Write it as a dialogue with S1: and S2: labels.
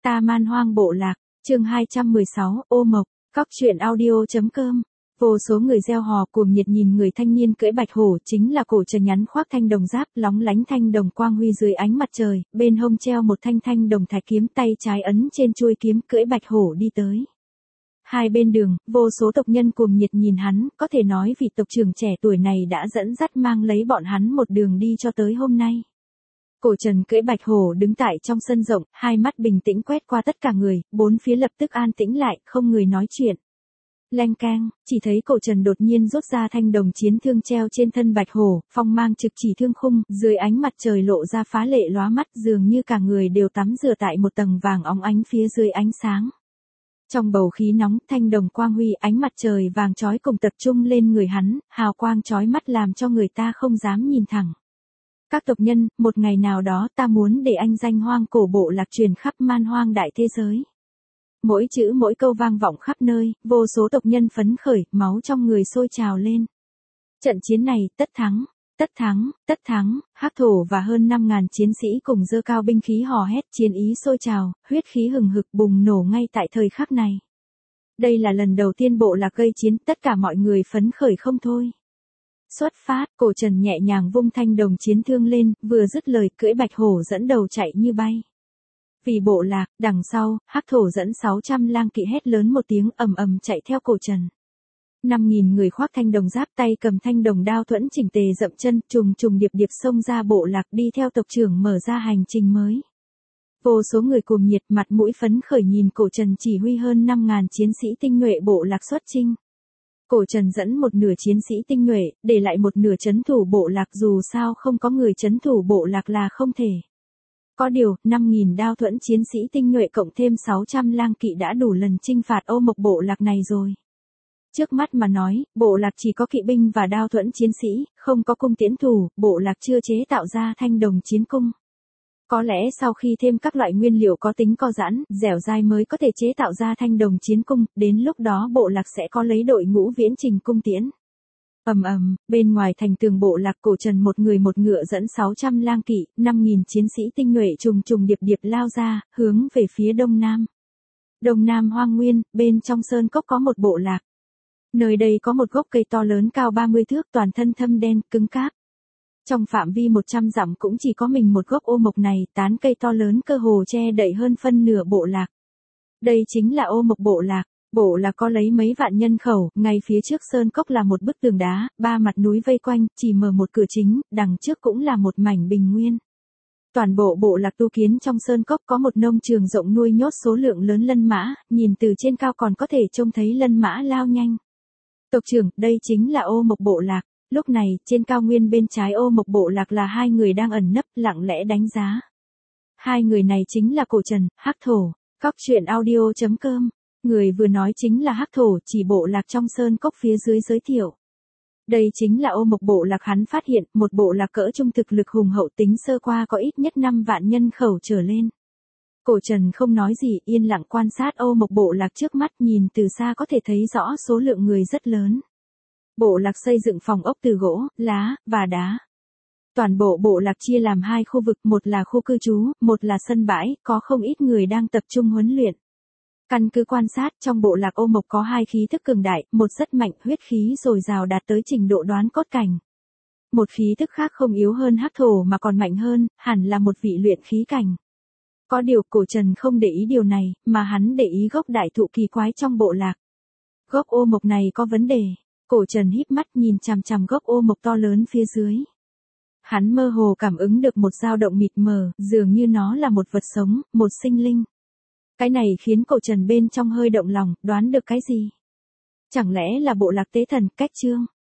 S1: Ta Man Hoang Bộ Lạc, chương 216, Ô Mộc, Cóc truyện audio.com. Vô số người reo hò cuồng nhiệt nhìn người thanh niên cưỡi bạch hổ, chính là cổ Trần nhắn khoác thanh đồng giáp, lóng lánh thanh đồng quang huy dưới ánh mặt trời, bên hông treo một thanh đồng thạch kiếm, tay trái ấn trên chuôi kiếm, cưỡi bạch hổ đi tới. Hai bên đường, vô số tộc nhân cuồng nhiệt nhìn hắn, có thể nói vị tộc trưởng trẻ tuổi này đã dẫn dắt mang lấy bọn hắn một đường đi cho tới hôm nay. Cổ Trần cưỡi bạch hổ đứng tại trong sân rộng, hai mắt bình tĩnh quét qua tất cả người, bốn phía lập tức an tĩnh lại, không người nói chuyện. Leng keng, chỉ thấy cổ Trần đột nhiên rút ra thanh đồng chiến thương treo trên thân bạch hổ, phong mang trực chỉ thương khung, dưới ánh mặt trời lộ ra phá lệ lóa mắt, dường như cả người đều tắm rửa tại một tầng vàng óng ánh phía dưới ánh sáng. Trong bầu khí nóng, thanh đồng quang huy, ánh mặt trời vàng chói cùng tập trung lên người hắn, hào quang chói mắt làm cho người ta không dám nhìn thẳng. Các tộc nhân, một ngày nào đó ta muốn để anh danh hoang cổ bộ lạc truyền khắp man hoang đại thế giới. Mỗi chữ mỗi câu vang vọng khắp nơi, vô số tộc nhân phấn khởi, máu trong người sôi trào lên. Trận chiến này, tất thắng, tất thắng, tất thắng, Hắc Thổ và hơn 5.000 chiến sĩ cùng giơ cao binh khí hò hét, chiến ý sôi trào, huyết khí hừng hực bùng nổ ngay tại thời khắc này. Đây là lần đầu tiên bộ lạc gây chiến, tất cả mọi người phấn khởi không thôi. Xuất phát, cổ Trần nhẹ nhàng vung thanh đồng chiến thương lên, vừa dứt lời cưỡi bạch hổ dẫn đầu chạy như bay. Vì bộ lạc, đằng sau, Hắc Thổ dẫn 600 lang kỵ hét lớn một tiếng ầm ầm chạy theo cổ Trần. 5.000 người khoác thanh đồng giáp, tay cầm thanh đồng đao thuẫn chỉnh tề dậm chân, trùng điệp xông ra bộ lạc đi theo tộc trưởng mở ra hành trình mới. Vô số người cuồng nhiệt mặt mũi phấn khởi nhìn cổ Trần chỉ huy hơn 5.000 chiến sĩ tinh nhuệ bộ lạc xuất chinh. Cổ Trần dẫn một nửa chiến sĩ tinh nhuệ, để lại một nửa trấn thủ bộ lạc, dù sao không có người trấn thủ bộ lạc là không thể. Có điều, 5.000 đao thuẫn chiến sĩ tinh nhuệ cộng thêm 600 lang kỵ đã đủ lần chinh phạt Ô Mộc bộ lạc này rồi. Trước mắt mà nói, bộ lạc chỉ có kỵ binh và đao thuẫn chiến sĩ, không có cung tiễn thủ, bộ lạc chưa chế tạo ra thanh đồng chiến cung. Có lẽ sau khi thêm các loại nguyên liệu có tính co giãn, dẻo dai mới có thể chế tạo ra thanh đồng chiến cung, đến lúc đó bộ lạc sẽ có lấy đội ngũ viễn trình cung tiễn. Bên ngoài thành tường bộ lạc cổ Trần một người một ngựa dẫn 600 lang kỵ, 5.000 chiến sĩ tinh nhuệ trùng điệp lao ra, hướng về phía đông nam. Đông nam hoang nguyên, bên trong sơn cốc có một bộ lạc. Nơi đây có một gốc cây to lớn cao 30 thước, toàn thân thâm đen, cứng cáp. Trong phạm vi 100 dặm cũng chỉ có mình một gốc ô mộc này, tán cây to lớn cơ hồ che đậy hơn phân nửa bộ lạc. Đây chính là Ô Mộc bộ lạc. Bộ lạc có lấy mấy vạn nhân khẩu, ngay phía trước sơn cốc là một bức tường đá, ba mặt núi vây quanh, chỉ mở một cửa chính, đằng trước cũng là một mảnh bình nguyên. Toàn bộ bộ lạc tu kiến trong sơn cốc có một nông trường rộng nuôi nhốt số lượng lớn lân mã, nhìn từ trên cao còn có thể trông thấy lân mã lao nhanh. Tộc trưởng, đây chính là Ô Mộc bộ lạc. Lúc này, trên cao nguyên bên trái Ô Mộc bộ lạc là hai người đang ẩn nấp, lặng lẽ đánh giá. Hai người này chính là cổ Trần, Hắc Thổ. Cóc truyện audio.com. Người vừa nói chính là Hắc Thổ, chỉ bộ lạc trong sơn cốc phía dưới giới thiệu. Đây chính là Ô Mộc bộ lạc hắn phát hiện, một bộ lạc cỡ trung thực lực hùng hậu, tính sơ qua có ít nhất 5 vạn nhân khẩu trở lên. Cổ Trần không nói gì, yên lặng quan sát Ô Mộc bộ lạc trước mắt, nhìn từ xa có thể thấy rõ số lượng người rất lớn. Bộ lạc xây dựng phòng ốc từ gỗ, lá, và đá. Toàn bộ bộ lạc chia làm hai khu vực, một là khu cư trú, một là sân bãi, có không ít người đang tập trung huấn luyện. Căn cứ quan sát, trong bộ lạc Ô Mộc có hai khí thức cường đại, một rất mạnh, huyết khí dồi dào đạt tới trình độ đoán cốt cảnh. Một khí thức khác không yếu hơn Hắc Thổ mà còn mạnh hơn, hẳn là một vị luyện khí cảnh. Có điều cổ Trần không để ý điều này, mà hắn để ý gốc đại thụ kỳ quái trong bộ lạc. Gốc Ô Mộc này có vấn đề. Cổ Trần híp mắt nhìn chằm gốc ô mộc to lớn phía dưới. Hắn mơ hồ cảm ứng được một dao động mịt mờ, dường như nó là một vật sống, một sinh linh. Cái này khiến cổ Trần bên trong hơi động lòng, đoán được cái gì? Chẳng lẽ là bộ lạc tế thần, cách chương?